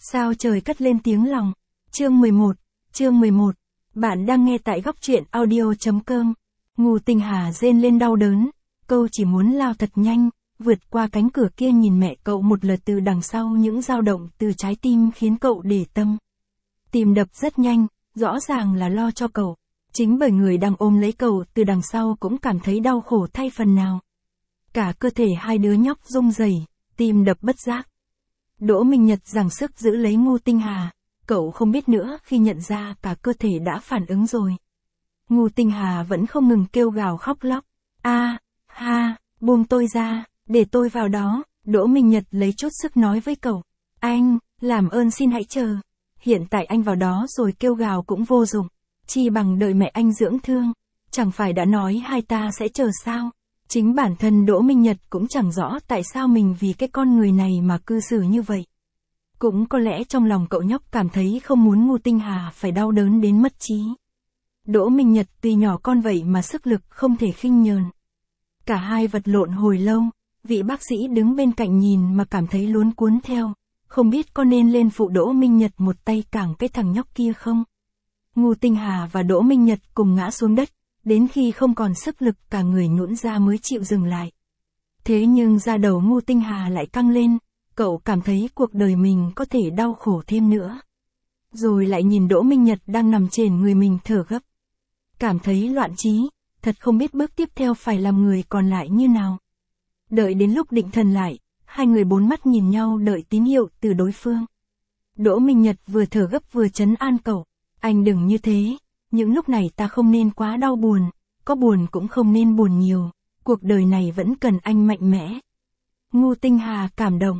Sao trời cất lên tiếng lòng. Chương 11. Bạn đang nghe tại góc truyện audio.com. Ngô Tinh Hà rên lên đau đớn. Câu chỉ muốn lao thật nhanh, vượt qua cánh cửa kia nhìn mẹ cậu một lượt từ đằng sau, những dao động từ trái tim khiến cậu để tâm. Tim đập rất nhanh, rõ ràng là lo cho cậu. Chính bởi người đang ôm lấy cậu từ đằng sau cũng cảm thấy đau khổ thay phần nào. Cả cơ thể hai đứa nhóc rung rẩy, tim đập bất giác. Đỗ Minh Nhật giằng sức giữ lấy Ngô Tinh Hà, cậu không biết nữa khi nhận ra cả cơ thể đã phản ứng rồi. Ngô Tinh Hà vẫn không ngừng kêu gào khóc lóc. Buông tôi ra, để tôi vào đó. Đỗ Minh Nhật lấy chút sức nói với cậu. Anh, làm ơn xin hãy chờ. Hiện tại anh vào đó rồi kêu gào cũng vô dụng. Chi bằng đợi mẹ anh dưỡng thương. Chẳng phải đã nói hai ta sẽ chờ sao? Chính bản thân Đỗ Minh Nhật cũng chẳng rõ tại sao mình vì cái con người này mà cư xử như vậy. Cũng có lẽ trong lòng cậu nhóc cảm thấy không muốn Ngô Tinh Hà phải đau đớn đến mất trí. Đỗ Minh Nhật tuy nhỏ con vậy mà sức lực không thể khinh nhờn. Cả hai vật lộn hồi lâu, vị bác sĩ đứng bên cạnh nhìn mà cảm thấy luống cuống theo, không biết có nên lên phụ Đỗ Minh Nhật một tay cản cái thằng nhóc kia không. Ngô Tinh Hà và Đỗ Minh Nhật cùng ngã xuống đất, đến khi không còn sức lực cả người nhũn ra mới chịu dừng lại. Thế nhưng da đầu Ngô Tinh Hà lại căng lên, cậu cảm thấy cuộc đời mình có thể đau khổ thêm nữa. Rồi lại nhìn Đỗ Minh Nhật đang nằm trên người mình thở gấp. Cảm thấy loạn trí, thật không biết bước tiếp theo phải làm người còn lại như nào. Đợi đến lúc định thần lại, hai người bốn mắt nhìn nhau đợi tín hiệu từ đối phương. Đỗ Minh Nhật vừa thở gấp vừa trấn an cậu. Anh đừng như thế, những lúc này ta không nên quá đau buồn, có buồn cũng không nên buồn nhiều, cuộc đời này vẫn cần anh mạnh mẽ. Ngô Tinh Hà cảm động.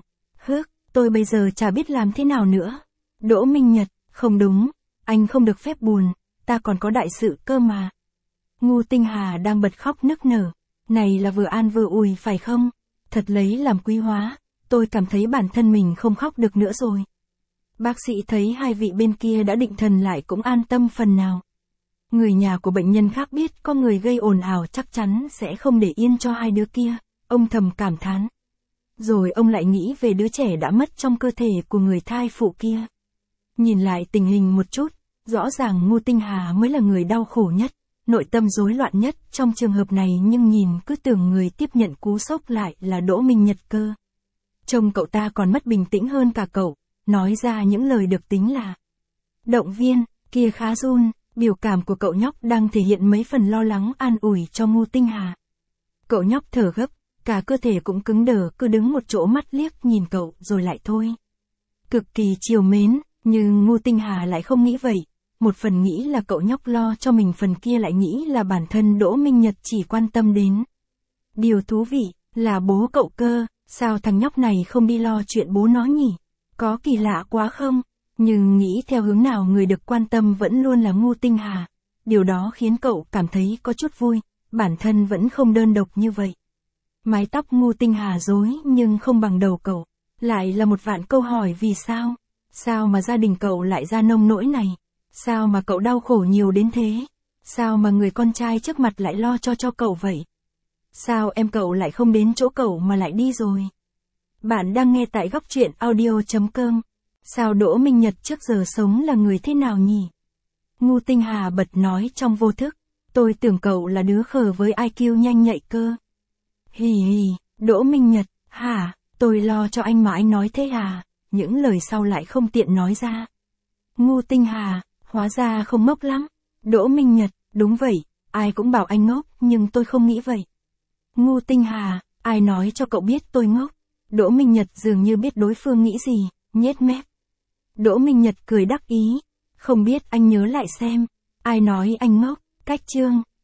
Tôi bây giờ chả biết làm thế nào nữa. Đỗ Minh Nhật, không đúng, anh không được phép buồn, ta còn có đại sự cơ mà. Ngô Tinh Hà đang bật khóc nức nở. Này là vừa an vừa ủi phải không? Thật lấy làm quý hóa, tôi cảm thấy bản thân mình không khóc được nữa rồi. Bác sĩ thấy hai vị bên kia đã định thần lại cũng an tâm phần nào. Người nhà của bệnh nhân khác biết có người gây ồn ào chắc chắn sẽ không để yên cho hai đứa kia, ông thầm cảm thán. Rồi ông lại nghĩ về đứa trẻ đã mất trong cơ thể của người thai phụ kia. Nhìn lại tình hình một chút, rõ ràng Ngô Tinh Hà mới là người đau khổ nhất, nội tâm rối loạn nhất trong trường hợp này, nhưng nhìn cứ tưởng người tiếp nhận cú sốc lại là Đỗ Minh Nhật cơ. Trông cậu ta còn mất bình tĩnh hơn cả cậu, nói ra những lời được tính là động viên, kia khá run, biểu cảm của cậu nhóc đang thể hiện mấy phần lo lắng an ủi cho Ngô Tinh Hà. Cậu nhóc thở gấp, cả cơ thể cũng cứng đờ, cứ đứng một chỗ mắt liếc nhìn cậu rồi lại thôi. Cực kỳ trìu mến, nhưng Ngô Tinh Hà lại không nghĩ vậy. Một phần nghĩ là cậu nhóc lo cho mình, phần kia lại nghĩ là bản thân Đỗ Minh Nhật chỉ quan tâm đến. Điều thú vị là bố cậu cơ, sao thằng nhóc này không đi lo chuyện bố nó nhỉ? Có kỳ lạ quá không? Nhưng nghĩ theo hướng nào người được quan tâm vẫn luôn là Ngô Tinh Hà. Điều đó khiến cậu cảm thấy có chút vui, bản thân vẫn không đơn độc như vậy. Mái tóc Ngô Tinh Hà rối nhưng không bằng đầu cậu. Lại là một vạn câu hỏi vì sao? Sao mà gia đình cậu lại ra nông nỗi này? Sao mà cậu đau khổ nhiều đến thế? Sao mà người con trai trước mặt lại lo cho cậu vậy? Sao em cậu lại không đến chỗ cậu mà lại đi rồi? Bạn đang nghe tại góc truyện audio.com. Sao Đỗ Minh Nhật trước giờ sống là người thế nào nhỉ? Ngô Tinh Hà bật nói trong vô thức. Tôi tưởng cậu là đứa khờ với IQ nhanh nhạy cơ. Hì, Đỗ Minh Nhật, hả, tôi lo cho anh mà anh nói thế à? Những lời sau lại không tiện nói ra. Ngô Tinh Hà, hóa ra không ngốc lắm. Đỗ Minh Nhật, đúng vậy, ai cũng bảo anh ngốc, nhưng tôi không nghĩ vậy. Ngô Tinh Hà, ai nói cho cậu biết tôi ngốc? Đỗ Minh Nhật dường như biết đối phương nghĩ gì, nhếch mép. Đỗ Minh Nhật cười đắc ý, không biết anh nhớ lại xem, ai nói anh ngốc, cách chương.